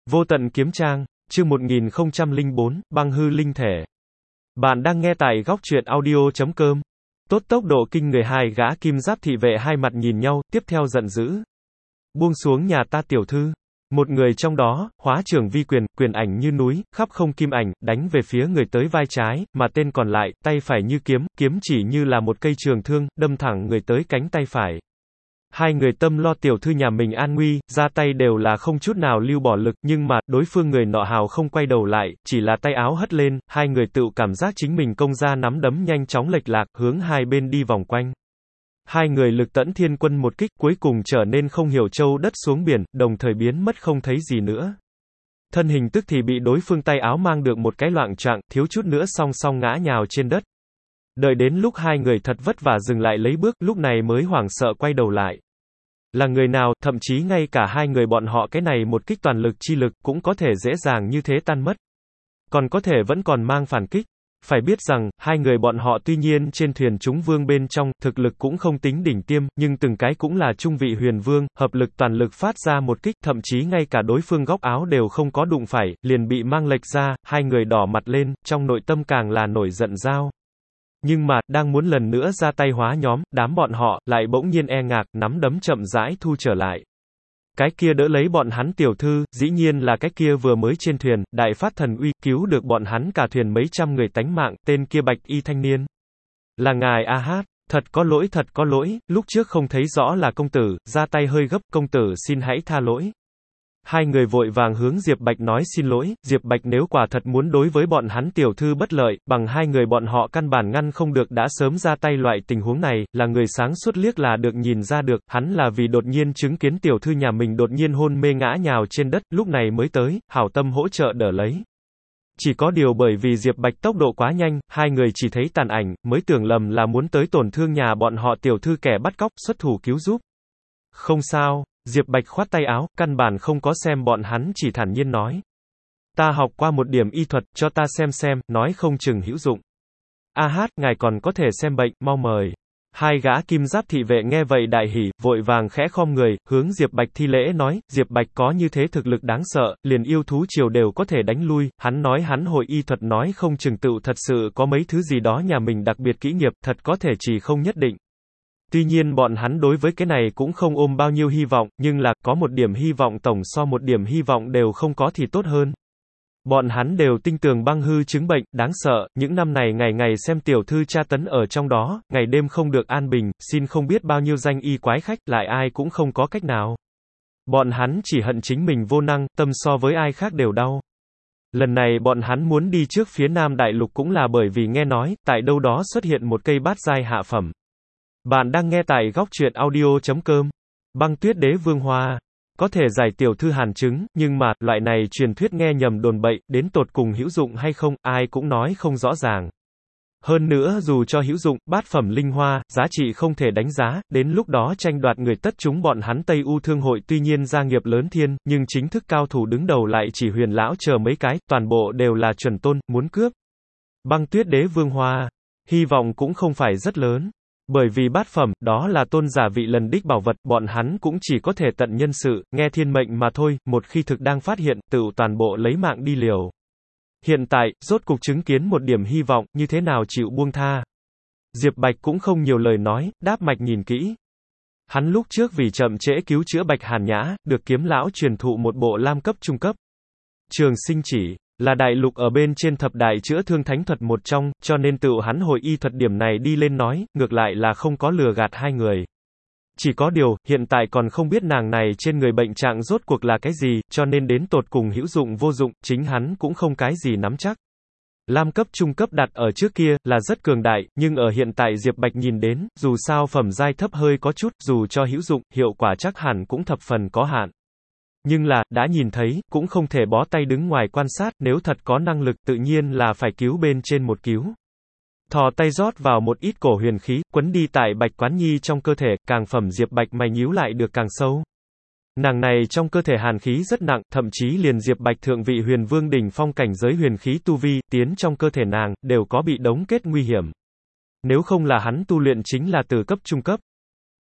Vô tận kiếm trang, chương 1004, băng hư linh thể. Bạn đang nghe tại góc truyện audio.com. Tốt tốc độ kinh người, hai gã kim giáp thị vệ hai mặt nhìn nhau, tiếp theo giận dữ. Buông xuống nhà ta tiểu thư. Một người trong đó, hóa trưởng vi quyền, quyền ảnh như núi, khắp không kim ảnh, đánh về phía người tới vai trái, mà tên còn lại, tay phải như kiếm, kiếm chỉ như là một cây trường thương, đâm thẳng người tới cánh tay phải. Hai người tâm lo tiểu thư nhà mình an nguy, ra tay đều là không chút nào lưu bỏ lực, nhưng mà, đối phương người nọ hào không quay đầu lại, chỉ là tay áo hất lên, hai người tự cảm giác chính mình công ra nắm đấm nhanh chóng lệch lạc, hướng hai bên đi vòng quanh. Hai người lực tẫn thiên quân một kích, cuối cùng trở nên không hiểu châu đất xuống biển, đồng thời biến mất không thấy gì nữa. Thân hình tức thì bị đối phương tay áo mang được một cái loạng choạng, thiếu chút nữa song song ngã nhào trên đất. Đợi đến lúc hai người thật vất vả dừng lại lấy bước, lúc này mới hoảng sợ quay đầu lại. Là người nào, thậm chí ngay cả hai người bọn họ cái này một kích toàn lực chi lực, cũng có thể dễ dàng như thế tan mất. Còn có thể vẫn còn mang phản kích. Phải biết rằng, hai người bọn họ tuy nhiên trên thuyền chúng vương bên trong, thực lực cũng không tính đỉnh tiêm, nhưng từng cái cũng là trung vị huyền vương, hợp lực toàn lực phát ra một kích, thậm chí ngay cả đối phương góc áo đều không có đụng phải, liền bị mang lệch ra, hai người đỏ mặt lên, trong nội tâm càng là nổi giận dao. Nhưng mà, đang muốn lần nữa ra tay hóa nhóm, đám bọn họ, lại bỗng nhiên e ngạc, nắm đấm chậm rãi thu trở lại. Cái kia đỡ lấy bọn hắn tiểu thư, dĩ nhiên là cái kia vừa mới trên thuyền, đại phát thần uy, cứu được bọn hắn cả thuyền mấy trăm người tánh mạng, tên kia bạch y thanh niên. Là ngài A Hát, thật có lỗi, lúc trước không thấy rõ là công tử, ra tay hơi gấp, công tử xin hãy tha lỗi. Hai người vội vàng hướng Diệp Bạch nói xin lỗi, Diệp Bạch nếu quả thật muốn đối với bọn hắn tiểu thư bất lợi, bằng hai người bọn họ căn bản ngăn không được đã sớm ra tay loại tình huống này, là người sáng suốt liếc là được nhìn ra được, hắn là vì đột nhiên chứng kiến tiểu thư nhà mình đột nhiên hôn mê ngã nhào trên đất, lúc này mới tới, hảo tâm hỗ trợ đỡ lấy. Chỉ có điều bởi vì Diệp Bạch tốc độ quá nhanh, hai người chỉ thấy tàn ảnh, mới tưởng lầm là muốn tới tổn thương nhà bọn họ tiểu thư kẻ bắt cóc, xuất thủ cứu giúp. Không sao. Diệp Bạch khoát tay áo, căn bản không có xem bọn hắn, chỉ thản nhiên nói. Ta học qua một điểm y thuật, cho ta xem, nói không chừng hữu dụng. A Hát, ngài còn có thể xem bệnh, mau mời. Hai gã kim giáp thị vệ nghe vậy đại hỉ, vội vàng khẽ khom người, hướng Diệp Bạch thi lễ nói, Diệp Bạch có như thế thực lực đáng sợ, liền yêu thú triều đều có thể đánh lui, hắn nói hắn hội y thuật nói không chừng tựu thật sự có mấy thứ gì đó nhà mình đặc biệt kỹ nghiệp, thật có thể chỉ không nhất định. Tuy nhiên bọn hắn đối với cái này cũng không ôm bao nhiêu hy vọng, nhưng là, có một điểm hy vọng tổng so một điểm hy vọng đều không có thì tốt hơn. Bọn hắn đều tin tưởng băng hư chứng bệnh, đáng sợ, những năm này ngày ngày xem tiểu thư tra tấn ở trong đó, ngày đêm không được an bình, xin không biết bao nhiêu danh y quái khách, lại ai cũng không có cách nào. Bọn hắn chỉ hận chính mình vô năng, tâm so với ai khác đều đau. Lần này bọn hắn muốn đi trước phía Nam Đại Lục cũng là bởi vì nghe nói, tại đâu đó xuất hiện một cây bát giai hạ phẩm. Bạn đang nghe tại góc truyện audio.com. Băng tuyết đế vương hoa. Có thể giải tiểu thư hàn chứng, nhưng mà, loại này truyền thuyết nghe nhầm đồn bậy, đến tột cùng hữu dụng hay không, ai cũng nói không rõ ràng. Hơn nữa dù cho hữu dụng, bát phẩm linh hoa, giá trị không thể đánh giá, đến lúc đó tranh đoạt người tất chúng bọn hắn Tây U Thương hội tuy nhiên gia nghiệp lớn thiên, nhưng chính thức cao thủ đứng đầu lại chỉ Huyền lão chờ mấy cái, toàn bộ đều là chuẩn tôn, muốn cướp. Băng tuyết đế vương hoa. Hy vọng cũng không phải rất lớn. Bởi vì bát phẩm, đó là tôn giả vị lần đích bảo vật, bọn hắn cũng chỉ có thể tận nhân sự, nghe thiên mệnh mà thôi, một khi thực đang phát hiện, tự toàn bộ lấy mạng đi liều. Hiện tại, rốt cục chứng kiến một điểm hy vọng, như thế nào chịu buông tha. Diệp Bạch cũng không nhiều lời nói, đáp mạch nhìn kỹ. Hắn lúc trước vì chậm trễ cứu chữa Bạch Hàn Nhã, được kiếm lão truyền thụ một bộ lam cấp trung cấp. Trường sinh chỉ. Là đại lục ở bên trên thập đại chữa thương thánh thuật một trong, cho nên tự hắn hội y thuật điểm này đi lên nói, ngược lại là không có lừa gạt hai người. Chỉ có điều, hiện tại còn không biết nàng này trên người bệnh trạng rốt cuộc là cái gì, cho nên đến tột cùng hữu dụng vô dụng, chính hắn cũng không cái gì nắm chắc. Lam cấp trung cấp đặt ở trước kia, là rất cường đại, nhưng ở hiện tại Diệp Bạch nhìn đến, dù sao phẩm giai thấp hơi có chút, dù cho hữu dụng, hiệu quả chắc hẳn cũng thập phần có hạn. Nhưng là, đã nhìn thấy, cũng không thể bó tay đứng ngoài quan sát, nếu thật có năng lực, tự nhiên là phải cứu bên trên một cứu. Thò tay rót vào một ít cổ huyền khí, quấn đi tại Bạch Quán Nhi trong cơ thể, càng phẩm Diệp Bạch mày nhíu lại được càng sâu. Nàng này trong cơ thể hàn khí rất nặng, thậm chí liền Diệp Bạch thượng vị huyền vương đỉnh phong cảnh giới huyền khí tu vi, tiến trong cơ thể nàng, đều có bị đóng kết nguy hiểm. Nếu không là hắn tu luyện chính là từ cấp trung cấp.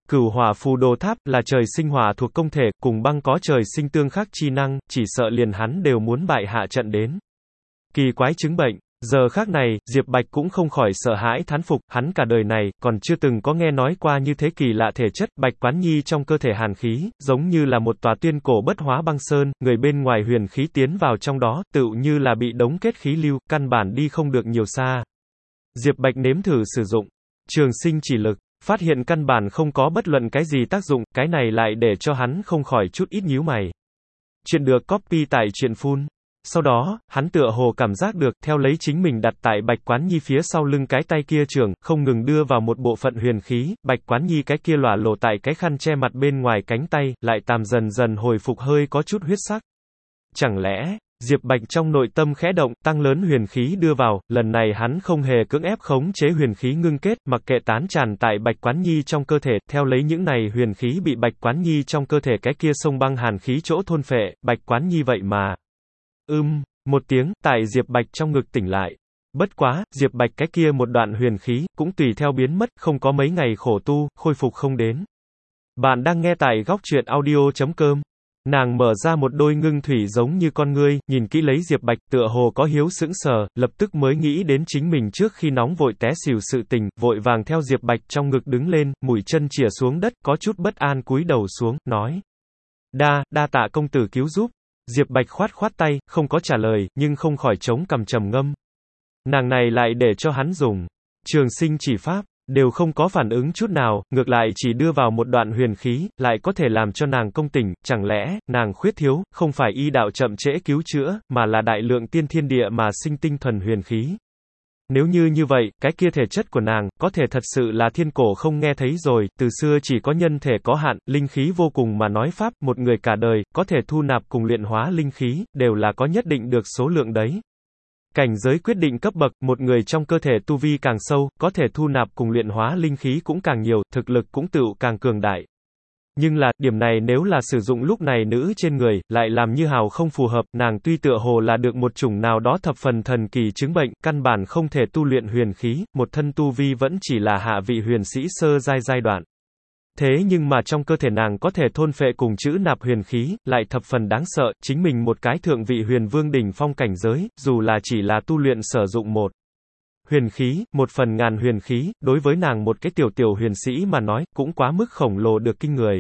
Cửu hỏa phù đồ tháp, là trời sinh hỏa thuộc công thể, cùng băng có trời sinh tương khắc chi năng, chỉ sợ liền hắn đều muốn bại hạ trận đến. Kỳ quái chứng bệnh. Giờ khác này, Diệp Bạch cũng không khỏi sợ hãi thán phục, hắn cả đời này, còn chưa từng có nghe nói qua như thế kỳ lạ thể chất, Bạch Quán Nhi trong cơ thể hàn khí, giống như là một tòa tuyên cổ bất hóa băng sơn, người bên ngoài huyền khí tiến vào trong đó, tựu như là bị đóng kết khí lưu, căn bản đi không được nhiều xa. Diệp Bạch nếm thử sử dụng trường sinh chỉ lực, phát hiện căn bản không có bất luận cái gì tác dụng, cái này lại để cho hắn không khỏi chút ít nhíu mày. Chuyện được copy tại truyện phun. Sau đó, hắn tựa hồ cảm giác được, theo lấy chính mình đặt tại Bạch Quán Nhi phía sau lưng cái tay kia trường, không ngừng đưa vào một bộ phận huyền khí, Bạch Quán Nhi cái kia lỏa lộ tại cái khăn che mặt bên ngoài cánh tay, lại dần dần hồi phục hơi có chút huyết sắc. Chẳng lẽ, Diệp Bạch trong nội tâm khẽ động, tăng lớn huyền khí đưa vào, lần này hắn không hề cưỡng ép khống chế huyền khí ngưng kết, mặc kệ tán tràn tại Bạch Quán Nhi trong cơ thể, theo lấy những này huyền khí bị Bạch Quán Nhi trong cơ thể cái kia sông băng hàn khí chỗ thôn phệ, Bạch Quán Nhi vậy mà. Một tiếng, tại Diệp Bạch trong ngực tỉnh lại. Bất quá, Diệp Bạch cái kia một đoạn huyền khí, cũng tùy theo biến mất, không có mấy ngày khổ tu, khôi phục không đến. Bạn đang nghe tại góc truyện audio.com. Nàng mở ra một đôi ngưng thủy giống như con ngươi, nhìn kỹ lấy Diệp Bạch, tựa hồ có hiếu sững sờ, lập tức mới nghĩ đến chính mình trước khi nóng vội té xỉu sự tình, vội vàng theo Diệp Bạch trong ngực đứng lên, mũi chân chìa xuống đất, có chút bất an cúi đầu xuống, nói. Đa tạ công tử cứu giúp. Diệp Bạch khoát tay, không có trả lời, nhưng không khỏi chống cằm trầm ngâm. Nàng này lại để cho hắn dùng trường sinh chỉ pháp, đều không có phản ứng chút nào, ngược lại chỉ đưa vào một đoạn huyền khí, lại có thể làm cho nàng công tỉnh, chẳng lẽ, nàng khuyết thiếu, không phải y đạo chậm trễ cứu chữa, mà là đại lượng tiên thiên địa mà sinh tinh thuần huyền khí. Nếu như vậy, cái kia thể chất của nàng, có thể thật sự là thiên cổ không nghe thấy rồi, từ xưa chỉ có nhân thể có hạn, linh khí vô cùng mà nói pháp, một người cả đời, có thể thu nạp cùng luyện hóa linh khí, đều là có nhất định được số lượng đấy. Cảnh giới quyết định cấp bậc, một người trong cơ thể tu vi càng sâu, có thể thu nạp cùng luyện hóa linh khí cũng càng nhiều, thực lực cũng tựu càng cường đại. Nhưng là, điểm này nếu là sử dụng lúc này nữ trên người, lại làm như hào không phù hợp, nàng tuy tựa hồ là được một chủng nào đó thập phần thần kỳ chứng bệnh, căn bản không thể tu luyện huyền khí, một thân tu vi vẫn chỉ là hạ vị huyền sĩ sơ giai đoạn. Thế nhưng mà trong cơ thể nàng có thể thôn phệ cùng chữ nạp huyền khí, lại thập phần đáng sợ, chính mình một cái thượng vị huyền vương đỉnh phong cảnh giới, dù là chỉ là tu luyện sử dụng một huyền khí, 1/1000 huyền khí, đối với nàng một cái tiểu huyền sĩ mà nói, cũng quá mức khổng lồ được kinh người.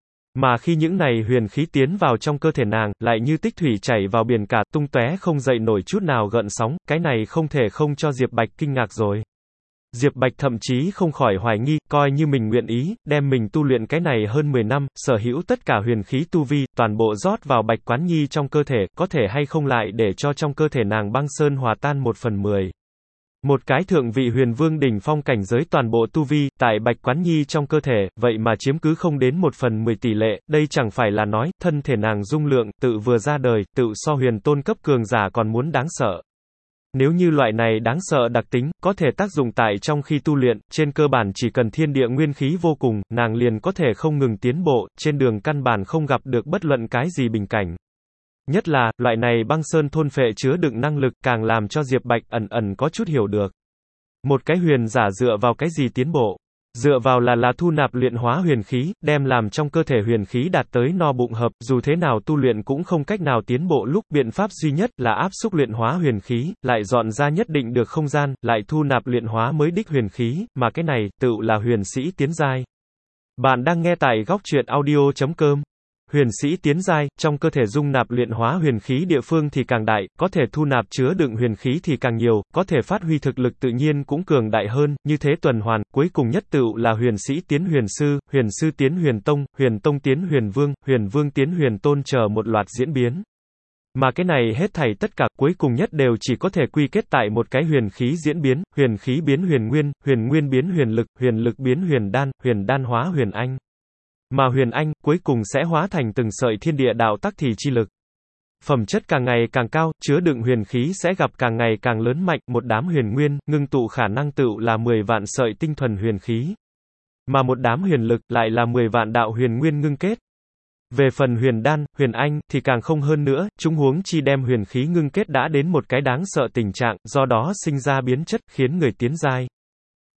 Mà khi những này huyền khí tiến vào trong cơ thể nàng, lại như tích thủy chảy vào biển cả, tung tóe không dậy nổi chút nào gợn sóng, cái này không thể không cho Diệp Bạch kinh ngạc rồi. Diệp Bạch thậm chí không khỏi hoài nghi, coi như mình nguyện ý, đem mình tu luyện cái này hơn 10 năm, sở hữu tất cả huyền khí tu vi, toàn bộ rót vào Bạch Quán Nhi trong cơ thể, có thể hay không lại để cho trong cơ thể nàng băng sơn hòa tan 1/10. Một cái thượng vị huyền vương đỉnh phong cảnh giới toàn bộ tu vi, tại Bạch Quán Nhi trong cơ thể, vậy mà chiếm cứ không đến 1/10 tỷ lệ, đây chẳng phải là nói, thân thể nàng dung lượng, tự vừa ra đời, tự so huyền tôn cấp cường giả còn muốn đáng sợ. Nếu như loại này đáng sợ đặc tính, có thể tác dụng tại trong khi tu luyện, trên cơ bản chỉ cần thiên địa nguyên khí vô cùng, nàng liền có thể không ngừng tiến bộ, trên đường căn bản không gặp được bất luận cái gì bình cảnh. Nhất là, loại này băng sơn thôn phệ chứa đựng năng lực càng làm cho Diệp Bạch ẩn có chút hiểu được. Một cái huyền giả dựa vào cái gì tiến bộ? Dựa vào là thu nạp luyện hóa huyền khí, đem làm trong cơ thể huyền khí đạt tới no bụng hợp, dù thế nào tu luyện cũng không cách nào tiến bộ lúc, biện pháp duy nhất là áp xúc luyện hóa huyền khí, lại dọn ra nhất định được không gian, lại thu nạp luyện hóa mới đích huyền khí, mà cái này, tựu là huyền sĩ tiến giai. Bạn đang nghe tại góc truyện audio.com. Huyền sĩ tiến giai, trong cơ thể dung nạp luyện hóa huyền khí địa phương thì càng đại, có thể thu nạp chứa đựng huyền khí thì càng nhiều, có thể phát huy thực lực tự nhiên cũng cường đại hơn, như thế tuần hoàn, cuối cùng nhất tựu là huyền sĩ tiến huyền sư tiến huyền tông tiến huyền vương tiến huyền tôn chờ một loạt diễn biến. Mà cái này hết thảy tất cả, cuối cùng nhất đều chỉ có thể quy kết tại một cái huyền khí diễn biến, huyền khí biến huyền nguyên biến huyền lực biến huyền đan hóa huyền anh. Mà huyền anh, cuối cùng sẽ hóa thành từng sợi thiên địa đạo tắc thì chi lực. Phẩm chất càng ngày càng cao, chứa đựng huyền khí sẽ gặp càng ngày càng lớn mạnh, một đám huyền nguyên, ngưng tụ khả năng tựu là 10 vạn sợi tinh thuần huyền khí. Mà một đám huyền lực, lại là 10 vạn đạo huyền nguyên ngưng kết. Về phần huyền đan, huyền anh, thì càng không hơn nữa, chúng huống chi đem huyền khí ngưng kết đã đến một cái đáng sợ tình trạng, do đó sinh ra biến chất, khiến người tiến giai.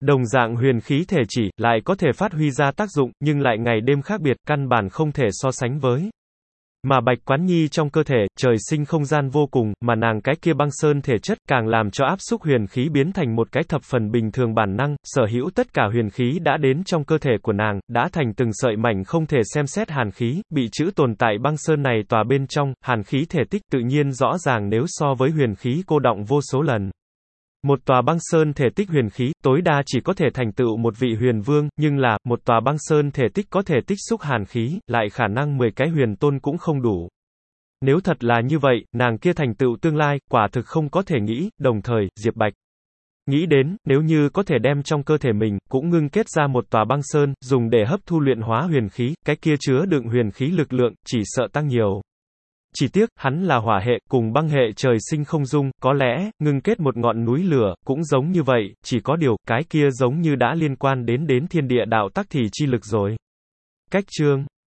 Đồng dạng huyền khí thể chỉ, lại có thể phát huy ra tác dụng, nhưng lại ngày đêm khác biệt, căn bản không thể so sánh với. Mà Bạch Quán Nhi trong cơ thể, trời sinh không gian vô cùng, mà nàng cái kia băng sơn thể chất, càng làm cho áp xúc huyền khí biến thành một cái thập phần bình thường bản năng, sở hữu tất cả huyền khí đã đến trong cơ thể của nàng, đã thành từng sợi mảnh không thể xem xét hàn khí, bị trữ tồn tại băng sơn này tòa bên trong, hàn khí thể tích tự nhiên rõ ràng nếu so với huyền khí cô đọng vô số lần. Một tòa băng sơn thể tích huyền khí, tối đa chỉ có thể thành tựu một vị huyền vương, nhưng là, một tòa băng sơn thể tích có thể tích xúc hàn khí, lại khả năng 10 cái huyền tôn cũng không đủ. Nếu thật là như vậy, nàng kia thành tựu tương lai, quả thực không có thể nghĩ, đồng thời, Diệp Bạch nghĩ đến, nếu như có thể đem trong cơ thể mình, cũng ngưng kết ra một tòa băng sơn, dùng để hấp thu luyện hóa huyền khí, cái kia chứa đựng huyền khí lực lượng, chỉ sợ tăng nhiều. Chỉ tiếc, hắn là hỏa hệ, cùng băng hệ trời sinh không dung, có lẽ, ngưng kết một ngọn núi lửa, cũng giống như vậy, chỉ có điều, cái kia giống như đã liên quan đến thiên địa đạo tắc thì chi lực rồi. Cách chương